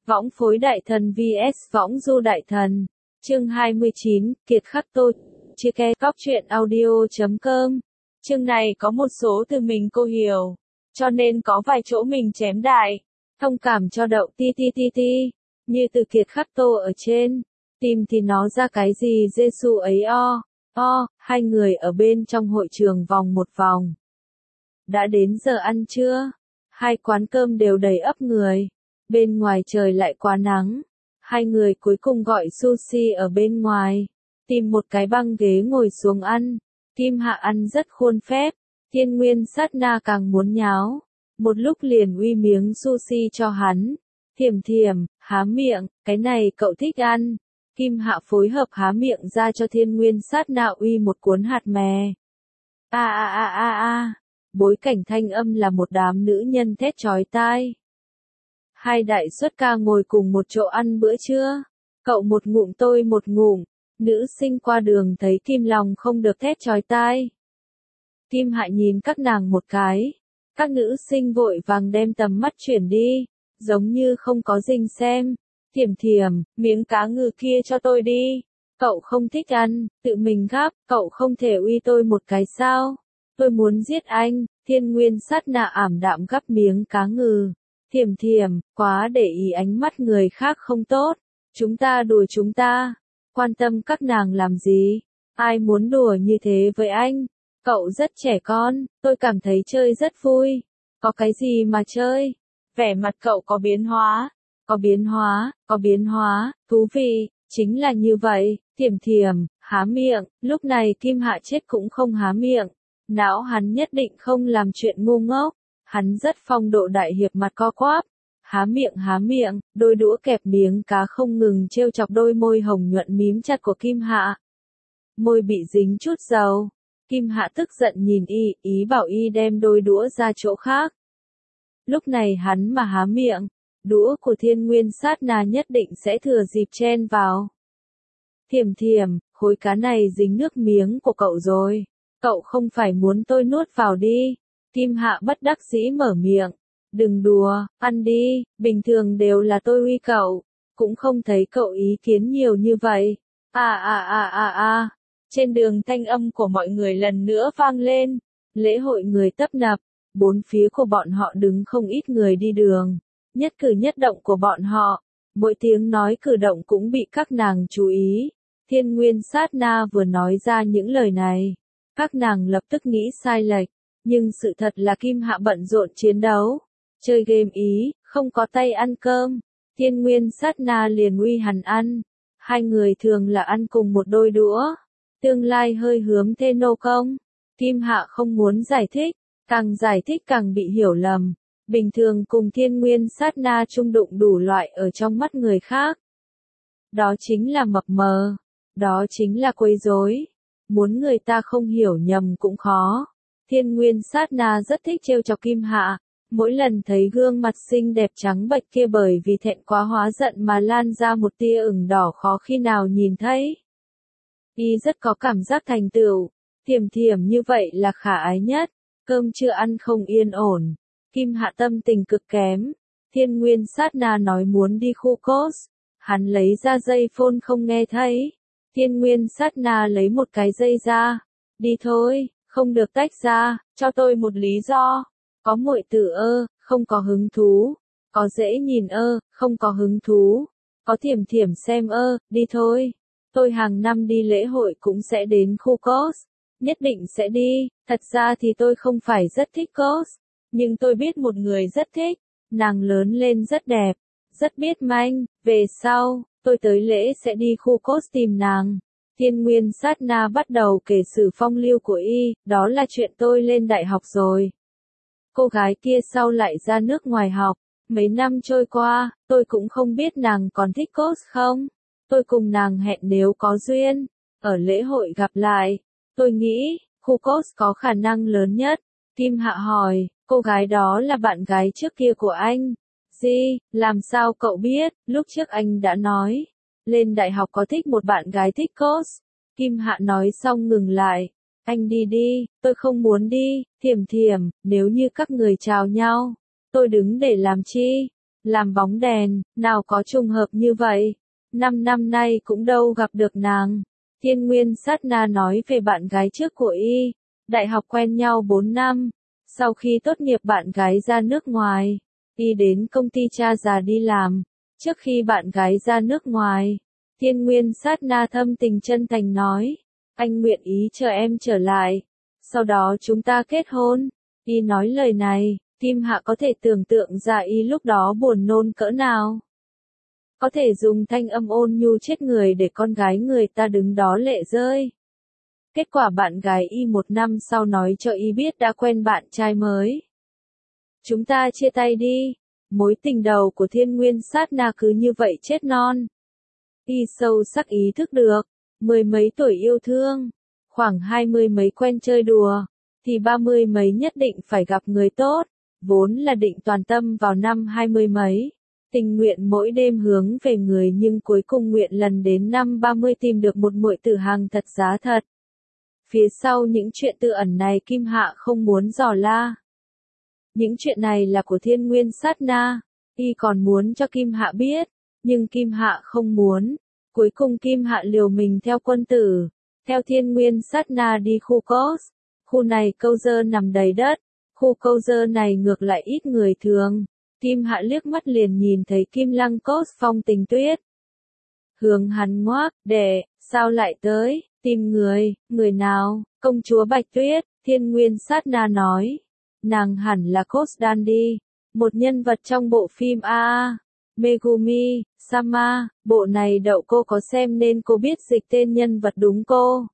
Võng phối đại thần vs võng du đại thần. Chương 29, Kiệt Khắc Tô. Chia ke cóc truyện audio.com. Chương này có một số từ mình cô hiểu, cho nên có vài chỗ mình chém đại. Thông cảm cho đậu ti ti ti ti. Như từ Kiệt Khắc Tô ở trên. Tìm thì nó ra cái gì Giêsu ấy o. Hai người ở bên trong hội trường vòng một vòng. Đã đến giờ ăn trưa. Hai quán cơm đều đầy ắp người. Bên ngoài trời lại quá nắng. Hai người cuối cùng gọi sushi ở bên ngoài. Tìm một cái băng ghế ngồi xuống ăn. Kim Hạ ăn rất khuôn phép. Thiên Nguyên sát na càng muốn nháo. Một lúc liền uy miếng sushi cho hắn. Thiểm, há miệng, cái này cậu thích ăn. Kim Hạ phối hợp há miệng ra cho Thiên Nguyên sát na uy một cuốn hạt mè. Bối cảnh thanh âm là một đám nữ nhân thét chói tai. Hai đại xuất ca ngồi cùng một chỗ ăn bữa trưa. Cậu một ngụm tôi một ngụm. Nữ sinh qua đường thấy Kim lòng không được thét chói tai. Kim Hạ nhìn các nàng một cái. Các nữ sinh vội vàng đem tầm mắt chuyển đi. Giống như không có dinh xem. Thiểm, miếng cá ngừ kia cho tôi đi. Cậu không thích ăn, tự mình gắp, cậu không thể uy tôi một cái sao? Tôi muốn giết anh. Thiên Nguyên sát na ảm đạm gắp miếng cá ngừ. Thiểm, quá để ý ánh mắt người khác không tốt. Chúng ta đùa chúng ta. Quan tâm các nàng làm gì? Ai muốn đùa như thế với anh? Cậu rất trẻ con, tôi cảm thấy chơi rất vui. Có cái gì mà chơi? Vẻ mặt cậu có biến hóa. Có biến hóa, thú vị, chính là như vậy. Thiểm, há miệng, lúc này Kim Hạ chết cũng không há miệng. Não hắn nhất định không làm chuyện ngu ngốc. Hắn rất phong độ đại hiệp mặt co quắp. Há miệng, đôi đũa kẹp miếng cá không ngừng trêu chọc đôi môi hồng nhuận mím chặt của Kim Hạ. Môi bị dính chút dầu. Kim Hạ tức giận nhìn ý bảo đem đôi đũa ra chỗ khác. Lúc này hắn mà há miệng, đũa của Thiên Nguyên sát na nhất định sẽ thừa dịp chen vào. Thiểm, khối cá này dính nước miếng của cậu rồi. Cậu không phải muốn tôi nuốt vào đi. Kim Hạ bất đắc dĩ mở miệng. Đừng đùa, ăn đi, bình thường đều là tôi uy cậu. Cũng không thấy cậu ý kiến nhiều như vậy. Trên đường thanh âm của mọi người lần nữa vang lên. Lễ hội người tấp nập. Bốn phía của bọn họ đứng không ít người đi đường. Nhất cử nhất động của bọn họ. Mỗi tiếng nói cử động cũng bị các nàng chú ý. Thiên Nguyên sát na vừa nói ra những lời này. Các nàng lập tức nghĩ sai lệch. Nhưng sự thật là Kim Hạ bận rộn chiến đấu. Chơi game không có tay ăn cơm. Thiên Nguyên sát na liền uy hắn ăn. Hai người thường là ăn cùng một đôi đũa. Tương lai hơi hướng thê nô công. Kim Hạ không muốn giải thích. Càng giải thích càng bị hiểu lầm. Bình thường cùng Thiên Nguyên sát na chung đụng đủ loại ở trong mắt người khác. Đó chính là mập mờ. Đó chính là quấy rối. Muốn người ta không hiểu nhầm cũng khó. Thiên Nguyên sát na rất thích trêu chọc Kim Hạ. Mỗi lần thấy gương mặt xinh đẹp trắng bệch kia bởi vì thẹn quá hóa giận mà lan ra một tia ửng đỏ khó khi nào nhìn thấy. Rất có cảm giác thành tựu. Thiểm như vậy là khả ái nhất. Cơm chưa ăn không yên ổn. Kim Hạ tâm tình cực kém. Thiên Nguyên sát na nói muốn đi khu cos. Hắn lấy ra dây phone không nghe thấy. Thiên Nguyên sát na lấy một cái dây ra. Đi thôi, không được tách ra, cho tôi một lý do. Có muội tử không có hứng thú. Có dễ nhìn không có hứng thú. Có thiểm xem đi thôi. Tôi hàng năm đi lễ hội cũng sẽ đến khu cos. Nhất định sẽ đi, thật ra thì tôi không phải rất thích cos. Nhưng tôi biết một người rất thích. Nàng lớn lên rất đẹp. Rất biết manh, về sau, tôi tới lễ sẽ đi khu cos tìm nàng. Thiên Nguyên sát na bắt đầu kể sự phong lưu của đó là chuyện tôi lên đại học rồi. Cô gái kia sau lại ra nước ngoài học. Mấy năm trôi qua, tôi cũng không biết nàng còn thích cos không. Tôi cùng nàng hẹn nếu có duyên, ở lễ hội gặp lại. Tôi nghĩ, khu cos có khả năng lớn nhất. Kim Hạ hỏi, cô gái đó là bạn gái trước kia của anh. Gì, làm sao cậu biết, lúc trước anh đã nói. Lên đại học có thích một bạn gái thích cos. Kim Hạ nói xong ngừng lại. Anh đi đi, tôi không muốn đi. Thiểm, nếu như các người chào nhau. Tôi đứng để làm chi? làm bóng đèn, nào có trùng hợp như vậy. 5 năm nay cũng đâu gặp được nàng. Thiên Nguyên Sát Na nói về bạn gái trước của y. Đại học quen nhau 4 năm. Sau khi tốt nghiệp bạn gái ra nước ngoài. Y đến công ty cha già đi làm. Trước khi bạn gái ra nước ngoài. Thiên Nguyên Sát Na thâm tình chân thành nói. Anh nguyện ý chờ em trở lại. Sau đó chúng ta kết hôn. Y nói lời này. Kim Hạ có thể tưởng tượng ra y lúc đó buồn nôn cỡ nào. Có thể dùng thanh âm ôn nhu chết người để con gái người ta đứng đó lệ rơi. Kết quả bạn gái y 1 năm sau nói cho y biết đã quen bạn trai mới. Chúng ta chia tay đi. Mối tình đầu của Thiên Nguyên Sát Na cứ như vậy chết non. Y sâu sắc ý thức được. 10 mấy tuổi yêu thương. Khoảng 20 mấy quen chơi đùa. Thì 30 mấy nhất định phải gặp người tốt. Vốn là định toàn tâm vào năm 20 mấy. Tình nguyện mỗi đêm hướng về người nhưng cuối cùng nguyện lần đến năm 30 tìm được một muội tử hàng thật giá thật. Phía sau những chuyện tư ẩn này Kim Hạ không muốn dò la. Những chuyện này là của Thiên Nguyên Sát Na. Y còn muốn cho Kim Hạ biết. Nhưng Kim Hạ không muốn. Cuối cùng Kim Hạ liều mình theo quân tử. Theo Thiên Nguyên Sát Na đi khu Cos. Khu này câu dơ nằm đầy đất. Khu câu dơ này ngược lại ít người thường. Kim Hạ liếc mắt liền nhìn thấy Kim Lăng Cos phong tình tuyết. Hướng hắn ngoác, đệ, sao lại tới, tìm người, người nào, công chúa Bạch Tuyết, Thiên Nguyên Sát Na nói. Nàng hẳn là Cos Dandy, một nhân vật trong bộ phim A. Megumi, Sama, bộ này đậu cô có xem nên cô biết dịch tên nhân vật đúng cô.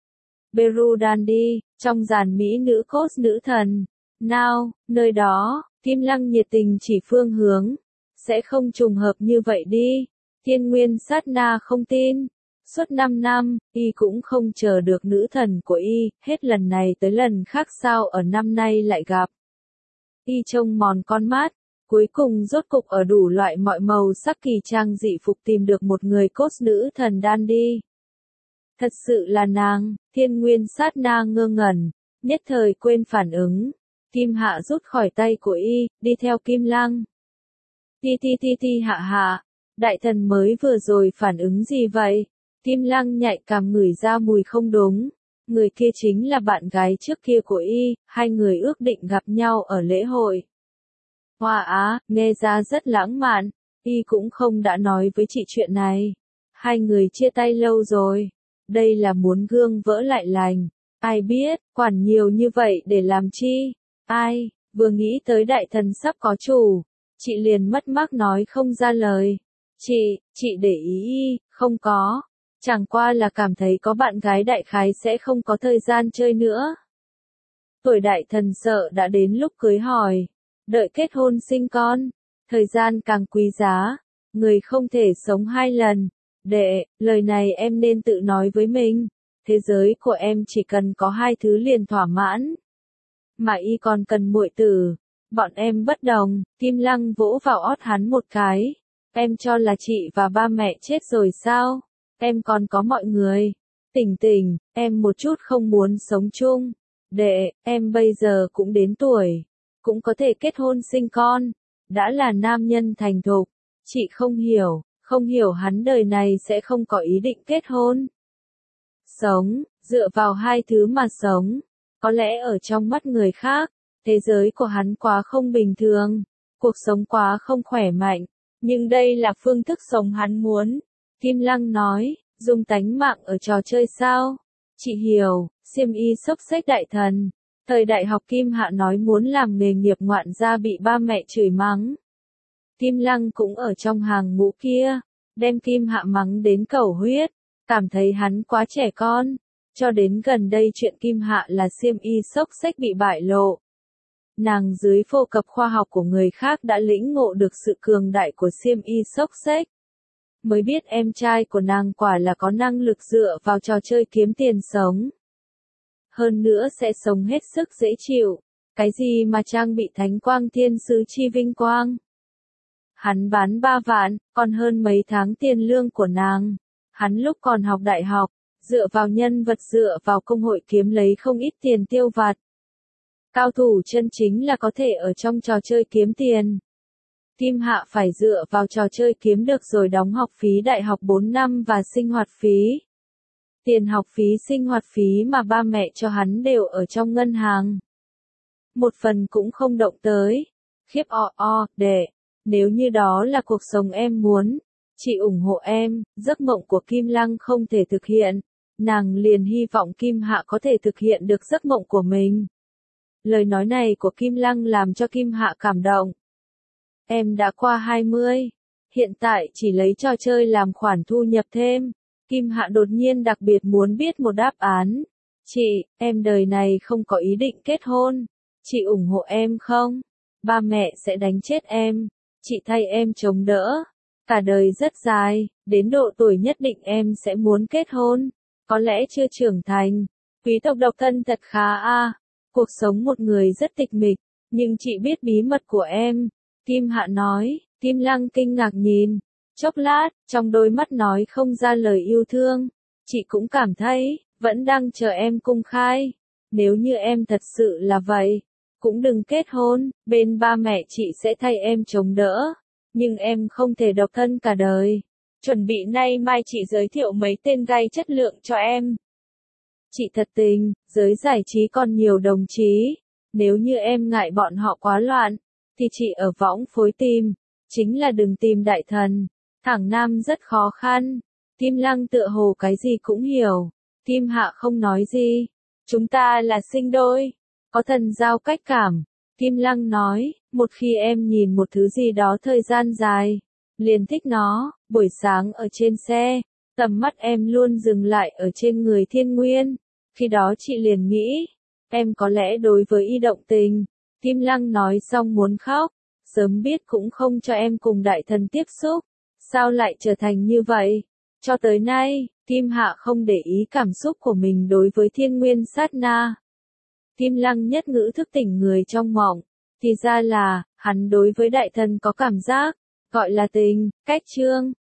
Beru Dandy, trong dàn mỹ nữ Cos nữ thần. Nào, nơi đó, Kim Lăng nhiệt tình chỉ phương hướng. Sẽ không trùng hợp như vậy đi. Thiên Nguyên Sát Na không tin. Suốt 5 năm, y cũng không chờ được nữ thần của y, hết lần này tới lần khác sao ở năm nay lại gặp. Y trông mòn con mắt, cuối cùng rốt cục ở đủ loại mọi màu sắc kỳ trang dị phục tìm được một người Cos nữ thần Dandy. Thật sự là nàng, Thiên Nguyên Sát Na ngơ ngẩn, nhất thời quên phản ứng. Kim Hạ rút khỏi tay của y, đi theo Kim Lăng. Ti hạ hạ, đại thần mới vừa rồi phản ứng gì vậy? Kim Lăng nhạy cảm ngửi ra mùi không đúng. Người kia chính là bạn gái trước kia của y, hai người ước định gặp nhau ở lễ hội. Hoa á, nghe ra rất lãng mạn, y cũng không đã nói với chị chuyện này. Hai người chia tay lâu rồi. Đây là muốn gương vỡ lại lành. Ai biết, quản nhiều như vậy để làm chi? Ai, vừa nghĩ tới đại thần sắp có chủ, chị liền mất mát nói không ra lời. Chị để ý, không có. Chẳng qua là cảm thấy có bạn gái đại khái sẽ không có thời gian chơi nữa. Tuổi đại thần sợ đã đến lúc cưới hỏi. Đợi kết hôn sinh con. Thời gian càng quý giá. Người không thể sống 2 lần. Đệ, lời này em nên tự nói với mình. Thế giới của em chỉ cần có 2 thứ liền thỏa mãn. Mà y còn cần muội tử. Bọn em bất đồng. Kim Lăng vỗ vào ót hắn một cái. Em cho là chị và ba mẹ chết rồi sao? Em còn có mọi người. Tỉnh, em một chút không muốn sống chung. Đệ, em bây giờ cũng đến tuổi. Cũng có thể kết hôn sinh con. Đã là nam nhân thành thục. Chị không hiểu hắn đời này sẽ không có ý định kết hôn. Sống, dựa vào 2 thứ mà sống. Có lẽ ở trong mắt người khác, thế giới của hắn quá không bình thường. Cuộc sống quá không khỏe mạnh. Nhưng đây là phương thức sống hắn muốn. Kim Lăng nói, dùng tánh mạng ở trò chơi sao? Chị hiểu, xiêm y xốc xếch đại thần. Thời đại học Kim Hạ nói muốn làm nghề nghiệp ngoạn gia bị ba mẹ chửi mắng. Kim Lăng cũng ở trong hàng ngũ kia, đem Kim Hạ mắng đến cầu huyết, cảm thấy hắn quá trẻ con. Cho đến gần đây chuyện Kim Hạ là xiêm y xốc xếch bị bại lộ. Nàng dưới phổ cập khoa học của người khác đã lĩnh ngộ được sự cường đại của xiêm y xốc xếch. Mới biết em trai của nàng quả là có năng lực dựa vào trò chơi kiếm tiền sống. Hơn nữa sẽ sống hết sức dễ chịu. Cái gì mà trang bị thánh quang thiên sứ chi vinh quang. Hắn bán 3 vạn, còn hơn mấy tháng tiền lương của nàng. Hắn lúc còn học đại học, dựa vào nhân vật dựa vào công hội kiếm lấy không ít tiền tiêu vặt. Cao thủ chân chính là có thể ở trong trò chơi kiếm tiền. Kim Hạ phải dựa vào trò chơi kiếm được rồi đóng học phí đại học 4 năm và sinh hoạt phí. Tiền học phí sinh hoạt phí mà ba mẹ cho hắn đều ở trong ngân hàng. Một phần cũng không động tới. Khiếp đệ. Nếu như đó là cuộc sống em muốn, chị ủng hộ em, giấc mộng của Kim Lăng không thể thực hiện. Nàng liền hy vọng Kim Hạ có thể thực hiện được giấc mộng của mình. Lời nói này của Kim Lăng làm cho Kim Hạ cảm động. Em đã qua 20, hiện tại chỉ lấy trò chơi làm khoản thu nhập thêm. Kim Hạ đột nhiên đặc biệt muốn biết một đáp án. Chị, em đời này không có ý định kết hôn. Chị ủng hộ em không? Ba mẹ sẽ đánh chết em. Chị thay em chống đỡ. Cả đời rất dài, đến độ tuổi nhất định em sẽ muốn kết hôn. Có lẽ chưa trưởng thành. Quý tộc độc thân thật khá a. Cuộc sống một người rất tịch mịch, nhưng chị biết bí mật của em. Kim Hạ nói. Kim Lăng kinh ngạc nhìn. Chốc lát, trong đôi mắt nói không ra lời yêu thương. Chị cũng cảm thấy, vẫn đang chờ em công khai. Nếu như em thật sự là vậy, cũng đừng kết hôn, bên ba mẹ chị sẽ thay em chống đỡ. Nhưng em không thể độc thân cả đời. Chuẩn bị nay mai chị giới thiệu mấy tên gay chất lượng cho em. Chị thật tình, giới giải trí còn nhiều đồng chí. Nếu như em ngại bọn họ quá loạn, thì chị ở võng phối tìm. Chính là đừng tìm đại thần. Thẳng nam rất khó khăn. Kim Lăng tựa hồ cái gì cũng hiểu. Kim Hạ không nói gì. Chúng ta là sinh đôi. Có thần giao cách cảm. Kim Lăng nói, một khi em nhìn một thứ gì đó thời gian dài, liền thích nó. Buổi sáng ở trên xe, tầm mắt em luôn dừng lại ở trên người Thiên Nguyên. Khi đó chị liền nghĩ, em có lẽ đối với y động tình. Kim Lăng nói xong muốn khóc. Sớm biết cũng không cho em cùng đại thần tiếp xúc. Sao lại trở thành như vậy? Cho tới nay, Kim Hạ không để ý cảm xúc của mình đối với Thiên Nguyên sát na. Kim Lăng nhất ngữ thức tỉnh người trong mộng. Thì ra là, hắn đối với đại thần có cảm giác, gọi là tình, cách trương.